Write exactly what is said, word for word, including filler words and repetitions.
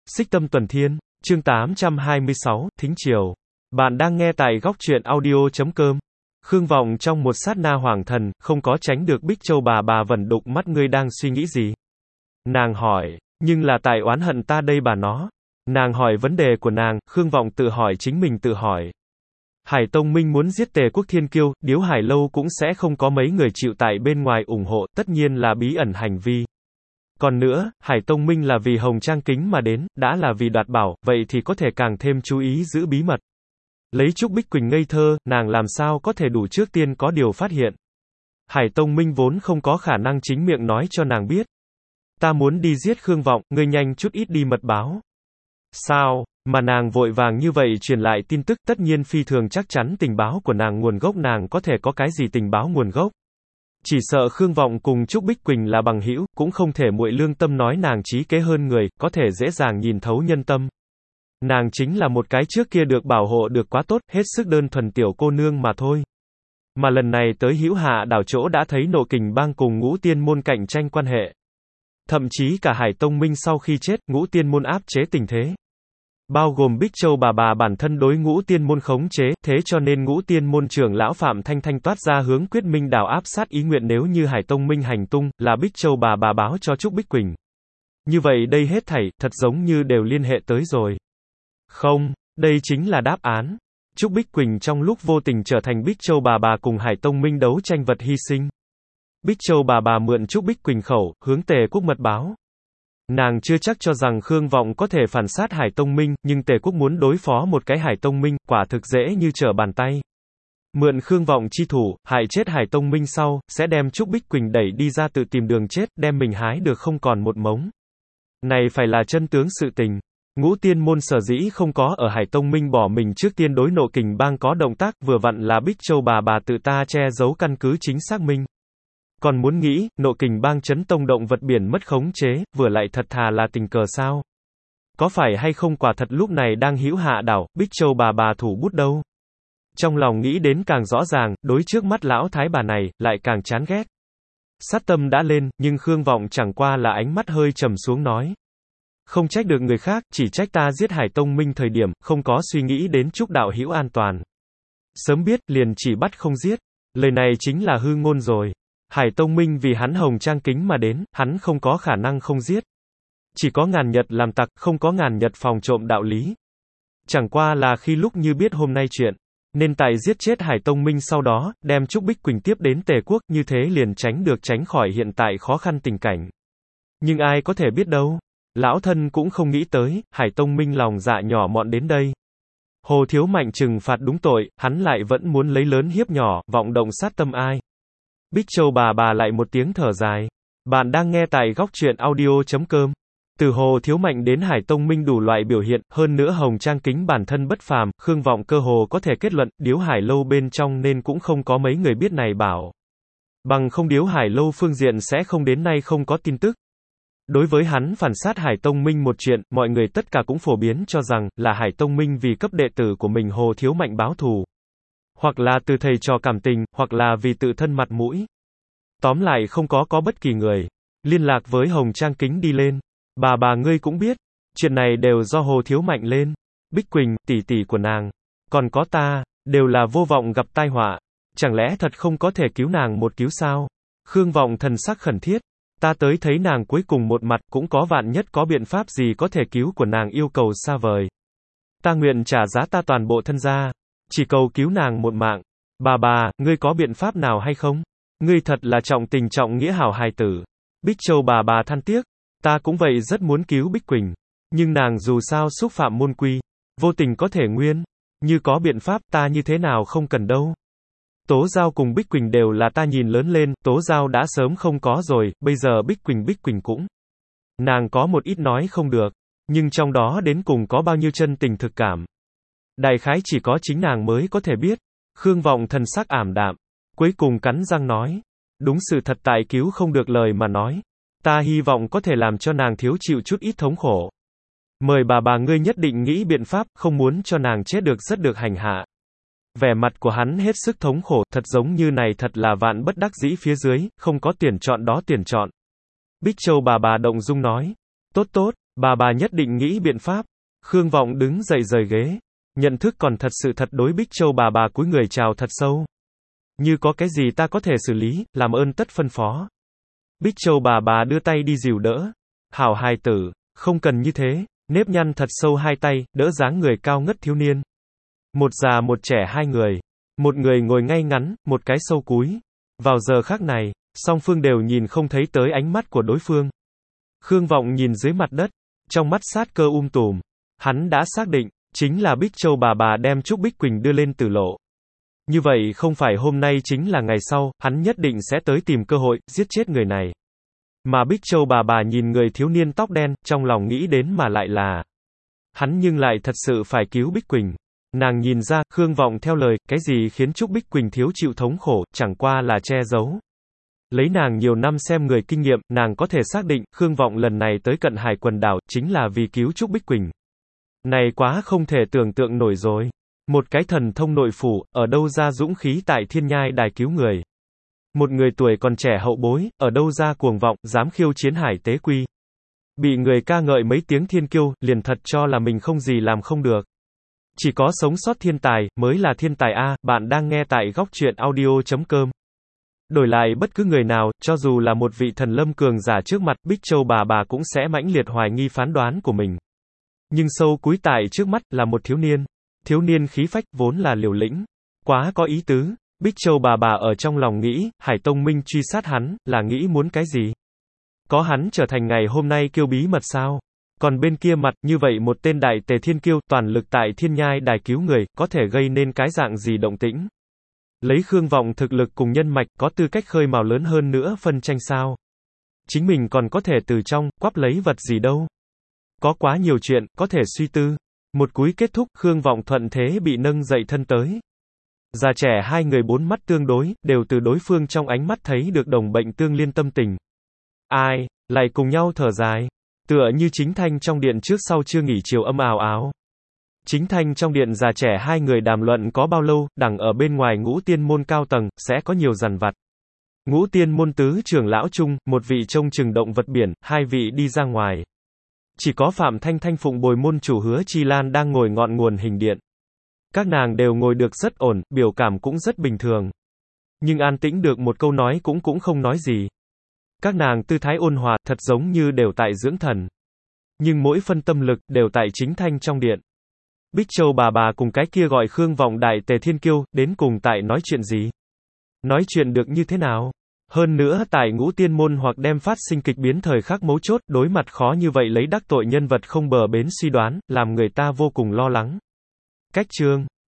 Xích Tâm Tuần Thiên, chương tám trăm hai mươi sáu, Thính Chiều. Bạn đang nghe tại góc truyện audio chấm com. Khương Vọng trong một sát na hoàng thần, không có tránh được Bích Châu bà bà vẩn đục mắt. Ngươi đang suy nghĩ gì? Nàng hỏi, nhưng là tại oán hận ta đây bà nó. Nàng hỏi vấn đề của nàng, Khương Vọng tự hỏi chính mình tự hỏi. Hải Tông Minh muốn giết Tề Quốc Thiên Kiêu, Điếu Hải Lâu cũng sẽ không có mấy người chịu tại bên ngoài ủng hộ, tất nhiên là bí ẩn hành vi. Còn nữa, Hải Tông Minh là vì Hồng Trang Kính mà đến, đã là vì đoạt bảo, vậy thì có thể càng thêm chú ý giữ bí mật. Lấy Trúc Bích Quỳnh ngây thơ, nàng làm sao có thể đủ trước tiên có điều phát hiện. Hải Tông Minh vốn không có khả năng chính miệng nói cho nàng biết. Ta muốn đi giết Khương Vọng, ngươi nhanh chút ít đi mật báo. Sao, mà nàng vội vàng như vậy truyền lại tin tức, tất nhiên phi thường chắc chắn tình báo của nàng nguồn gốc, nàng có thể có cái gì tình báo nguồn gốc. Chỉ sợ Khương Vọng cùng Trúc Bích Quỳnh là bằng hữu, cũng không thể muội lương tâm nói nàng trí kế hơn người, có thể dễ dàng nhìn thấu nhân tâm. Nàng chính là một cái trước kia được bảo hộ được quá tốt, hết sức đơn thuần tiểu cô nương mà thôi. Mà lần này tới Hữu Hạ đảo chỗ đã thấy Nộ Kình Bang cùng Ngũ Tiên môn cạnh tranh quan hệ. Thậm chí cả Hải Tông Minh sau khi chết, Ngũ Tiên môn áp chế tình thế. Bao gồm Bích Châu bà bà bản thân đối Ngũ Tiên môn khống chế, thế cho nên Ngũ Tiên môn trưởng lão Phạm Thanh Thanh toát ra hướng Quyết Minh đảo áp sát ý nguyện, nếu như Hải Tông Minh hành tung, là Bích Châu bà bà báo cho Trúc Bích Quỳnh. Như vậy đây hết thảy, thật giống như đều liên hệ tới rồi. Không, đây chính là đáp án. Trúc Bích Quỳnh trong lúc vô tình trở thành Bích Châu bà bà cùng Hải Tông Minh đấu tranh vật hy sinh. Bích Châu bà bà mượn Trúc Bích Quỳnh khẩu, hướng Tề Quốc mật báo. Nàng chưa chắc cho rằng Khương Vọng có thể phản sát Hải Tông Minh, nhưng Tề Quốc muốn đối phó một cái Hải Tông Minh, quả thực dễ như trở bàn tay. Mượn Khương Vọng chi thủ, hại chết Hải Tông Minh sau, sẽ đem Trúc Bích Quỳnh đẩy đi ra tự tìm đường chết, đem mình hái được không còn một mống. Này phải là chân tướng sự tình. Ngũ Tiên môn sở dĩ không có ở Hải Tông Minh bỏ mình trước tiên đối Nộ Kình Bang có động tác, vừa vặn là Bích Châu bà bà tự ta che giấu căn cứ chính xác minh. Còn muốn nghĩ, Nộ Kình Bang chấn tông động vật biển mất khống chế, vừa lại thật thà là tình cờ sao? Có phải hay không quả thật lúc này đang Hữu Hạ đảo, Bích Châu bà bà thủ bút đâu? Trong lòng nghĩ đến càng rõ ràng, đối trước mắt lão thái bà này, lại càng chán ghét. Sát tâm đã lên, nhưng Khương Vọng chẳng qua là ánh mắt hơi trầm xuống nói. Không trách được người khác, chỉ trách ta giết Hải Tông Minh thời điểm, không có suy nghĩ đến Trúc đạo hữu an toàn. Sớm biết, liền chỉ bắt không giết. Lời này chính là hư ngôn rồi. Hải Tông Minh vì hắn Hồng Trang Kính mà đến, hắn không có khả năng không giết. Chỉ có ngàn nhật làm tặc, không có ngàn nhật phòng trộm đạo lý. Chẳng qua là khi lúc như biết hôm nay chuyện, nên tại giết chết Hải Tông Minh sau đó, đem Trúc Bích Quỳnh tiếp đến Tề Quốc, như thế liền tránh được tránh khỏi hiện tại khó khăn tình cảnh. Nhưng ai có thể biết đâu. Lão thân cũng không nghĩ tới, Hải Tông Minh lòng dạ nhỏ mọn đến đây. Hồ Thiếu Mạnh trừng phạt đúng tội, hắn lại vẫn muốn lấy lớn hiếp nhỏ, vọng động sát tâm ai. Bích Châu bà bà lại một tiếng thở dài. Bạn đang nghe tại góc truyện audio chấm com. Từ Hồ Thiếu Mạnh đến Hải Tông Minh đủ loại biểu hiện, hơn nữa Hồng Trang Kính bản thân bất phàm, Khương Vọng cơ hồ có thể kết luận, Điếu Hải Lâu bên trong nên cũng không có mấy người biết này bảo. Bằng không Điếu Hải Lâu phương diện sẽ không đến nay không có tin tức. Đối với hắn phản sát Hải Tông Minh một chuyện, mọi người tất cả cũng phổ biến cho rằng, là Hải Tông Minh vì cấp đệ tử của mình Hồ Thiếu Mạnh báo thù. Hoặc là từ thầy trò cảm tình, hoặc là vì tự thân mặt mũi. Tóm lại không có có bất kỳ người liên lạc với Hồng Trang Kính đi lên. Bà bà ngươi cũng biết, chuyện này đều do Hồ Thiếu Mạnh lên. Bích Quỳnh, tỷ tỷ của nàng, còn có ta, đều là vô vọng gặp tai họa. Chẳng lẽ thật không có thể cứu nàng một cứu sao? Khương Vọng thần sắc khẩn thiết. Ta tới thấy nàng cuối cùng một mặt, cũng có vạn nhất có biện pháp gì có thể cứu của nàng yêu cầu xa vời. Ta nguyện trả giá ta toàn bộ thân gia, chỉ cầu cứu nàng một mạng. Bà bà, ngươi có biện pháp nào hay không? Ngươi thật là trọng tình trọng nghĩa hảo hài tử. Bích Châu bà bà than tiếc. Ta cũng vậy rất muốn cứu Bích Quỳnh. Nhưng nàng dù sao xúc phạm môn quy. Vô tình có thể nguyên. Như có biện pháp ta như thế nào không cần đâu. Tố Giao cùng Bích Quỳnh đều là ta nhìn lớn lên, Tố Giao đã sớm không có rồi, bây giờ Bích Quỳnh Bích Quỳnh cũng. Nàng có một ít nói không được, nhưng trong đó đến cùng có bao nhiêu chân tình thực cảm. Đại khái chỉ có chính nàng mới có thể biết. Khương Vọng thần sắc ảm đạm, cuối cùng cắn răng nói. Đúng sự thật tại cứu không được lời mà nói. Ta hy vọng có thể làm cho nàng thiếu chịu chút ít thống khổ. Mời bà bà ngươi nhất định nghĩ biện pháp, không muốn cho nàng chết được rất được hành hạ. Vẻ mặt của hắn hết sức thống khổ, thật giống như này thật là vạn bất đắc dĩ phía dưới, không có tuyển chọn đó tuyển chọn. Bích Châu bà bà động dung nói. Tốt tốt, Bà bà nhất định nghĩ biện pháp. Khương Vọng đứng dậy rời ghế. Nhận thức còn thật sự thật đối Bích Châu bà bà cúi người chào thật sâu. Như có cái gì ta có thể xử lý, làm ơn tất phân phó. Bích Châu bà bà đưa tay đi dìu đỡ. Hảo hài tử, không cần như thế, nếp nhăn thật sâu hai tay, đỡ dáng người cao ngất thiếu niên. Một già một trẻ hai người. Một người ngồi ngay ngắn, một cái sâu cúi. Vào giờ khắc này, song phương đều nhìn không thấy tới ánh mắt của đối phương. Khương Vọng nhìn dưới mặt đất, trong mắt sát cơ um tùm. Hắn đã xác định, chính là Bích Châu bà bà đem Trúc Bích Quỳnh đưa lên tử lộ. Như vậy không phải hôm nay chính là ngày sau, hắn nhất định sẽ tới tìm cơ hội, giết chết người này. Mà Bích Châu bà bà nhìn người thiếu niên tóc đen, trong lòng nghĩ đến mà lại là hắn nhưng lại thật sự phải cứu Bích Quỳnh. Nàng nhìn ra, Khương Vọng theo lời, cái gì khiến Trúc Bích Quỳnh thiếu chịu thống khổ, chẳng qua là che giấu. Lấy nàng nhiều năm xem người kinh nghiệm, nàng có thể xác định, Khương Vọng lần này tới cận hải quần đảo, chính là vì cứu Trúc Bích Quỳnh. Này quá không thể tưởng tượng nổi rồi. Một cái thần thông nội phủ, ở đâu ra dũng khí tại thiên nhai đài cứu người. Một người tuổi còn trẻ hậu bối, ở đâu ra cuồng vọng, dám khiêu chiến hải tế quy. Bị người ca ngợi mấy tiếng thiên kiêu, liền thật cho là mình không gì làm không được. Chỉ có sống sót thiên tài, mới là thiên tài A, bạn đang nghe tại góc truyện audio chấm com. Đổi lại bất cứ người nào, cho dù là một vị thần lâm cường giả trước mặt, Bích Châu bà bà cũng sẽ mãnh liệt hoài nghi phán đoán của mình. Nhưng sâu cúi tại trước mắt, là một thiếu niên. Thiếu niên khí phách, vốn là liều lĩnh. Quá có ý tứ. Bích Châu bà bà ở trong lòng nghĩ, Hải Tông Minh truy sát hắn, là nghĩ muốn cái gì? Có hắn trở thành ngày hôm nay kiêu bí mật sao? Còn bên kia mặt, như vậy một tên đại tề thiên kiêu, toàn lực tại thiên nhai đài cứu người, có thể gây nên cái dạng gì động tĩnh? Lấy Khương Vọng thực lực cùng nhân mạch, có tư cách khơi mào lớn hơn nữa phân tranh sao? Chính mình còn có thể từ trong, quắp lấy vật gì đâu? Có quá nhiều chuyện, có thể suy tư. Một cúi kết thúc, Khương Vọng thuận thế bị nâng dậy thân tới. Già trẻ hai người bốn mắt tương đối, đều từ đối phương trong ánh mắt thấy được đồng bệnh tương liên tâm tình. Ai, lại cùng nhau thở dài. Tựa như Chính Thanh trong điện trước sau chưa nghỉ chiều âm ào áo. Chính Thanh trong điện già trẻ hai người đàm luận có bao lâu, đằng ở bên ngoài Ngũ Tiên môn cao tầng, sẽ có nhiều dằn vặt. Ngũ Tiên môn tứ trưởng lão chung, một vị trông chừng động vật biển, hai vị đi ra ngoài. Chỉ có Phạm Thanh Thanh phụng bồi môn chủ Hứa Chi Lan đang ngồi ngọn nguồn hình điện. Các nàng đều ngồi được rất ổn, biểu cảm cũng rất bình thường. Nhưng an tĩnh được một câu nói cũng cũng không nói gì. Các nàng tư thái ôn hòa, thật giống như đều tại dưỡng thần. Nhưng mỗi phân tâm lực, đều tại Chính Thanh trong điện. Bích Châu bà bà cùng cái kia gọi Khương Vọng đại tề thiên kiêu, đến cùng tại nói chuyện gì? Nói chuyện được như thế nào? Hơn nữa tại Ngũ Tiên môn hoặc đem phát sinh kịch biến thời khắc mấu chốt, đối mặt khó như vậy lấy đắc tội nhân vật không bờ bến suy đoán, làm người ta vô cùng lo lắng. Cách chương